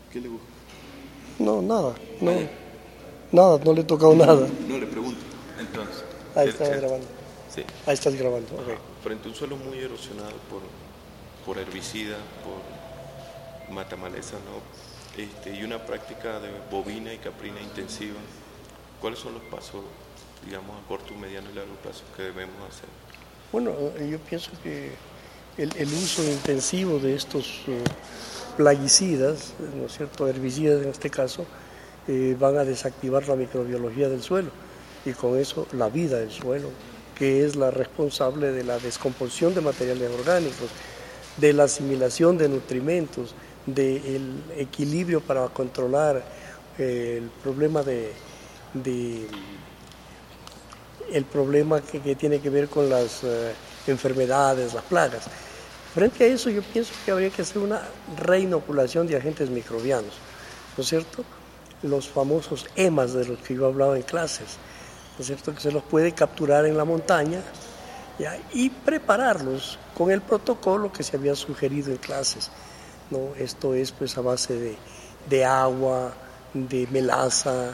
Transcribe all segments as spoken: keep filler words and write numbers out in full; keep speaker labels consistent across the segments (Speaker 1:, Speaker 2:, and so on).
Speaker 1: ¿Qué le busca?
Speaker 2: No, nada, no, nada, no le he tocado nada.
Speaker 1: No, le pregunto. Entonces.
Speaker 2: Ahí está grabando.
Speaker 1: Sí.
Speaker 2: Ahí estás grabando, ok.
Speaker 1: Frente a un suelo muy erosionado por, por herbicidas, por matamaleza, ¿no? Este, y una práctica de bovina y caprina intensiva, ¿cuáles son los pasos, digamos, a corto, mediano y largo plazo que debemos hacer?
Speaker 2: Bueno, yo pienso que el, el uso intensivo de estos uh, plaguicidas, ¿no es cierto?, herbicidas en este caso, eh, van a desactivar la microbiología del suelo y con eso la vida del suelo, que es la responsable de la descomposición de materiales orgánicos, de la asimilación de nutrimentos, del equilibrio para controlar eh, el problema de, de el problema que, que tiene que ver con las eh, enfermedades, las plagas. Frente a eso yo pienso que habría que hacer una reinoculación de agentes microbianos, ¿no es cierto? Los famosos emas de los que yo hablaba en clases, ¿no es cierto? Que se los puede capturar en la montaña, ¿ya? Y prepararlos con el protocolo que se había sugerido en clases, ¿no? Esto es pues a base de, de agua, de melaza,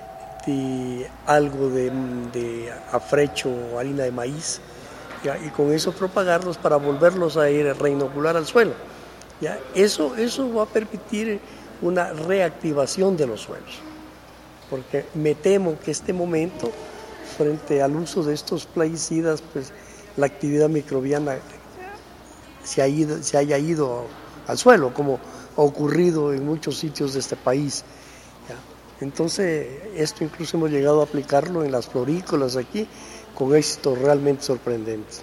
Speaker 2: de algo de, de afrecho o harina de maíz, ¿ya? Y con eso propagarlos para volverlos a ir a reinocular al suelo, ¿ya? Eso, eso va a permitir una reactivación de los suelos, porque me temo que este momento, frente al uso de estos plaguicidas, pues la actividad microbiana se, ha ido, se haya ido al suelo, como ha ocurrido en muchos sitios de este país, ¿ya? Entonces, esto incluso hemos llegado a aplicarlo en las florícolas aquí, con éxitos realmente sorprendentes.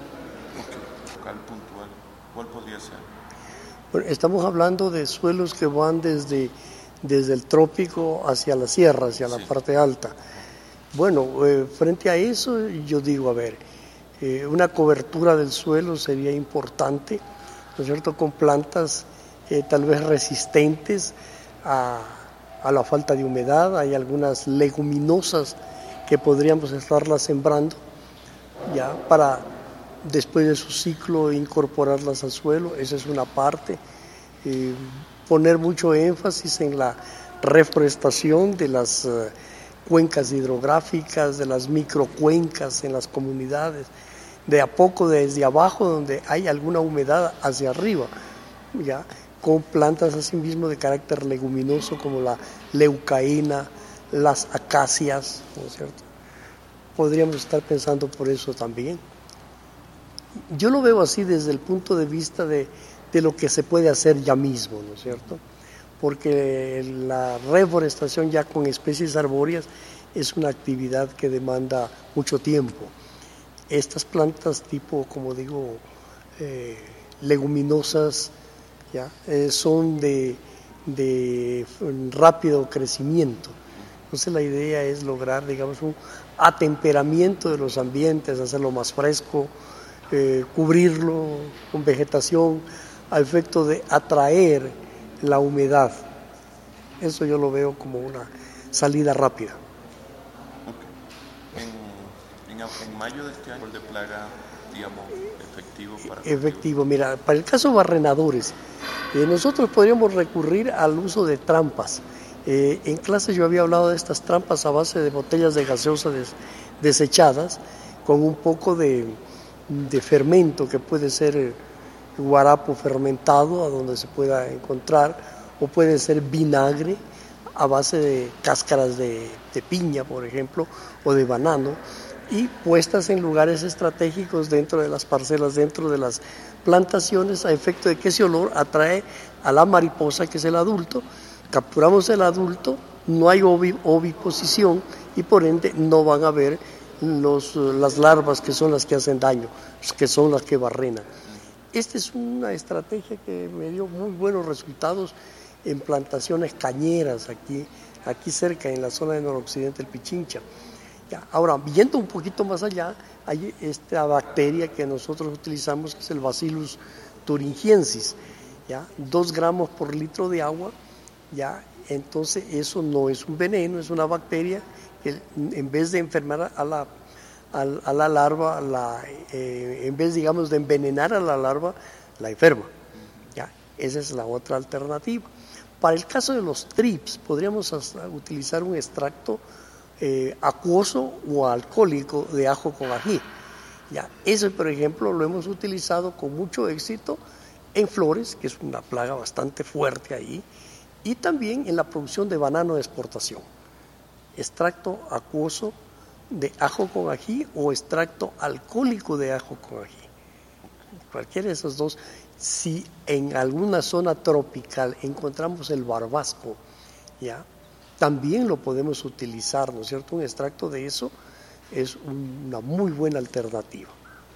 Speaker 1: Ok, local puntual, ¿cuál podría ser?
Speaker 2: Bueno, estamos hablando de suelos que van desde, desde el trópico hacia la sierra, hacia la sí. parte alta. Bueno, eh, frente a eso yo digo, a ver, eh, una cobertura del suelo sería importante, ¿no es cierto?, con plantas eh, tal vez resistentes a, a la falta de humedad. Hay algunas leguminosas que podríamos estarlas sembrando ya para después de su ciclo incorporarlas al suelo. Esa es una parte. Eh, poner mucho énfasis en la reforestación de las uh, cuencas hidrográficas, de las microcuencas en las comunidades, de a poco desde abajo donde hay alguna humedad hacia arriba, ya con plantas asimismo de carácter leguminoso como la leucaena, las acacias, ¿no es cierto? Podríamos estar pensando por eso también. Yo lo veo así desde el punto de vista de, de lo que se puede hacer ya mismo, ¿no es cierto? Porque la reforestación ya con especies arbóreas es una actividad que demanda mucho tiempo. Estas plantas tipo, como digo, eh, leguminosas, ¿ya? Eh, son de, de rápido crecimiento. Entonces la idea es lograr, digamos, un atemperamiento de los ambientes, hacerlo más fresco, eh, cubrirlo con vegetación a efecto de atraer la humedad. Eso yo lo veo como una salida rápida.
Speaker 1: Okay. En, en, en mayo de este año, el de plaga, digamos, efectivo para...
Speaker 2: Efectivo, mira, para el caso barrenadores, eh, nosotros podríamos recurrir al uso de trampas. Eh, en clase yo había hablado de estas trampas a base de botellas de gaseosa des, desechadas con un poco de, de fermento que puede ser eh, guarapo fermentado, a donde se pueda encontrar, o puede ser vinagre a base de cáscaras de, de piña, por ejemplo, o de banano, y puestas en lugares estratégicos dentro de las parcelas, dentro de las plantaciones, a efecto de que ese olor atrae a la mariposa, que es el adulto. Capturamos el adulto, no hay ovi, oviposición y por ende no van a haber los, las larvas que son las que hacen daño, que son las que barrenan. Esta es una estrategia que me dio muy buenos resultados en plantaciones cañeras aquí, aquí cerca, en la zona del noroccidente del Pichincha. Ya, ahora, viendo un poquito más allá, hay esta bacteria que nosotros utilizamos, que es el Bacillus thuringiensis, ya, dos gramos por litro de agua. Ya, entonces eso no es un veneno, es una bacteria que en vez de enfermar a la, a, a la larva, la, eh, en vez, digamos, de envenenar a la larva, la enferma. Ya, esa es la otra alternativa. Para el caso de los trips, podríamos utilizar un extracto eh, acuoso o alcohólico de ajo con ají. Ya, ese, por ejemplo, lo hemos utilizado con mucho éxito en flores, que es una plaga bastante fuerte ahí, y también en la producción de banano de exportación. Extracto acuoso de ajo con ají o extracto alcohólico de ajo con ají. Cualquiera de esos dos. Si en alguna zona tropical encontramos el barbasco, ¿ya?, también lo podemos utilizar, ¿no es cierto? Un extracto de eso es una muy buena alternativa.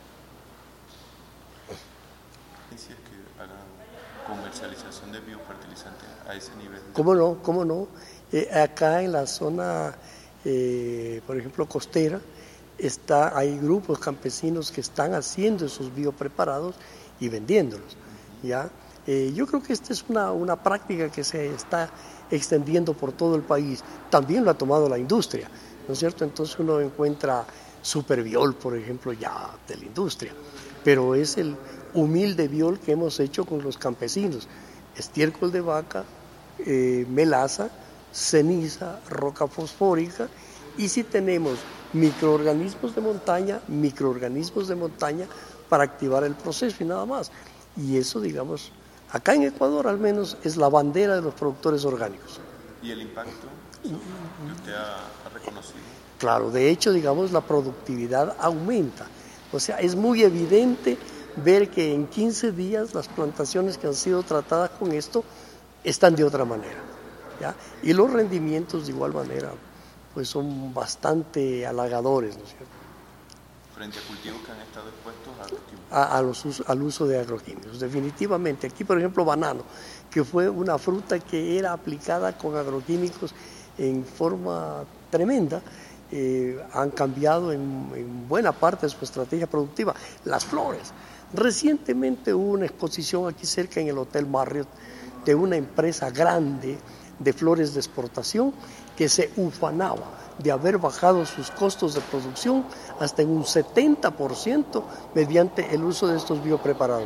Speaker 1: Que hagan comercialización de biofertilizantes a ese nivel.
Speaker 2: ¿Cómo no? ¿Cómo no? Eh, acá en la zona, eh, por ejemplo, costera, está, hay grupos campesinos que están haciendo esos biopreparados y vendiéndolos, ¿ya? Eh, yo creo que esta es una, una práctica que se está extendiendo por todo el país. También lo ha tomado la industria, ¿no es cierto? Entonces uno encuentra Superbiol, por ejemplo, ya de la industria, pero es el humilde biol que hemos hecho con los campesinos: estiércol de vaca, eh, melaza, ceniza, roca fosfórica, y si tenemos microorganismos de montaña, microorganismos de montaña para activar el proceso y nada más. Y eso, digamos, acá en Ecuador al menos es la bandera de los productores orgánicos.
Speaker 1: ¿Y el impacto que usted ha, ha reconocido?
Speaker 2: Claro, de hecho, digamos, la productividad aumenta. O sea, es muy evidente ver que en quince días las plantaciones que han sido tratadas con esto están de otra manera, ¿ya? Y los rendimientos de igual manera pues son bastante halagadores, ¿no es cierto?
Speaker 1: Frente a cultivos que han estado expuestos a agroquímicos.
Speaker 2: A, a los, al uso de agroquímicos, definitivamente. Aquí, por ejemplo, banano, que fue una fruta que era aplicada con agroquímicos en forma tremenda, eh, han cambiado en, en buena parte de su estrategia productiva. Las flores. Recientemente hubo una exposición aquí cerca en el Hotel Marriott de una empresa grande de flores de exportación que se ufanaba de haber bajado sus costos de producción hasta en un setenta por ciento mediante el uso de estos biopreparados.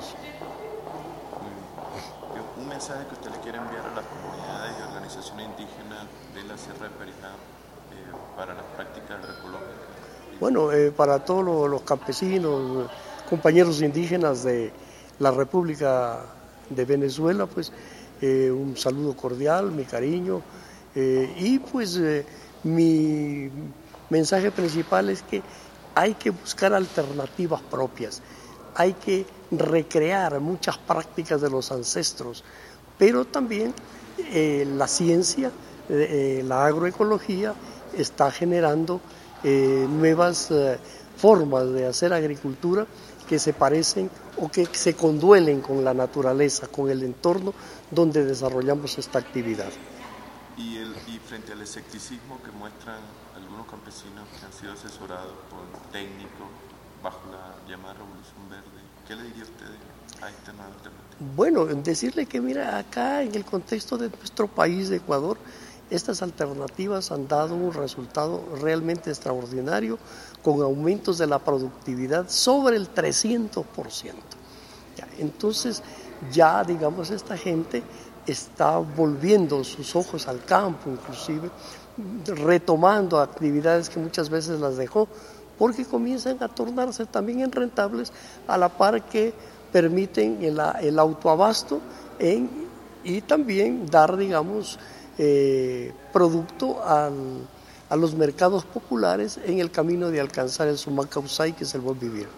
Speaker 1: Un mensaje que usted le quiere enviar a las comunidades y organizaciones indígenas de la Sierra de Perijá eh, para las prácticas agroecológicas.
Speaker 2: Bueno, eh, para todos los, los campesinos, compañeros indígenas de la República de Venezuela, pues eh, un saludo cordial, mi cariño, eh, y pues eh, mi mensaje principal es que hay que buscar alternativas propias, hay que recrear muchas prácticas de los ancestros, pero también eh, la ciencia, eh, la agroecología está generando eh, nuevas eh, formas de hacer agricultura que se parecen o que se conduelen con la naturaleza, con el entorno donde desarrollamos esta actividad.
Speaker 1: Y, el, y frente al escepticismo que muestran algunos campesinos que han sido asesorados por técnicos bajo la llamada Revolución Verde, ¿qué le diría usted a esta nueva alternativa?
Speaker 2: Bueno, decirle que mira, acá en el contexto de nuestro país, de Ecuador, estas alternativas han dado un resultado realmente extraordinario, con aumentos de la productividad sobre el trescientos por ciento. Ya, entonces, ya digamos, esta gente está volviendo sus ojos al campo, inclusive retomando actividades que muchas veces las dejó, porque comienzan a tornarse también en rentables, a la par que permiten el, el autoabasto en, y también dar, digamos, eh, producto al, a los mercados populares en el camino de alcanzar el suma causai, que es el buen vivir.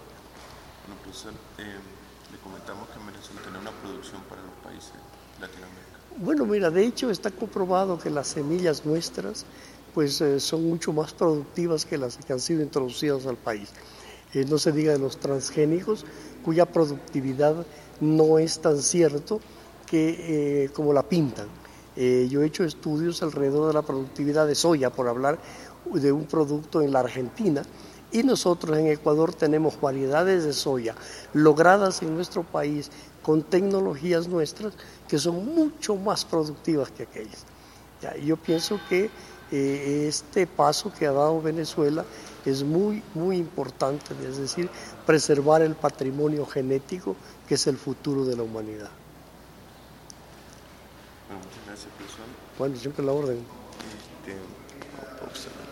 Speaker 1: Bueno, profesor, eh, le comentamos que Venezuela tiene una producción para los países de Latinoamérica.
Speaker 2: Bueno, mira, de hecho está comprobado que las semillas nuestras pues eh, son mucho más productivas que las que han sido introducidas al país. Eh, no se diga de los transgénicos, cuya productividad no es tan cierto que eh, como la pintan. Eh, yo he hecho estudios alrededor de la productividad de soya, por hablar de un producto en la Argentina, y nosotros en Ecuador tenemos variedades de soya logradas en nuestro país con tecnologías nuestras que son mucho más productivas que aquellas. Ya, yo pienso que eh, este paso que ha dado Venezuela es muy, muy importante, es decir, preservar el patrimonio genético que es el futuro de la humanidad.
Speaker 1: Bueno, muchas gracias, profesor.
Speaker 2: Bueno, siempre la orden.
Speaker 1: Este, vamos a pausar.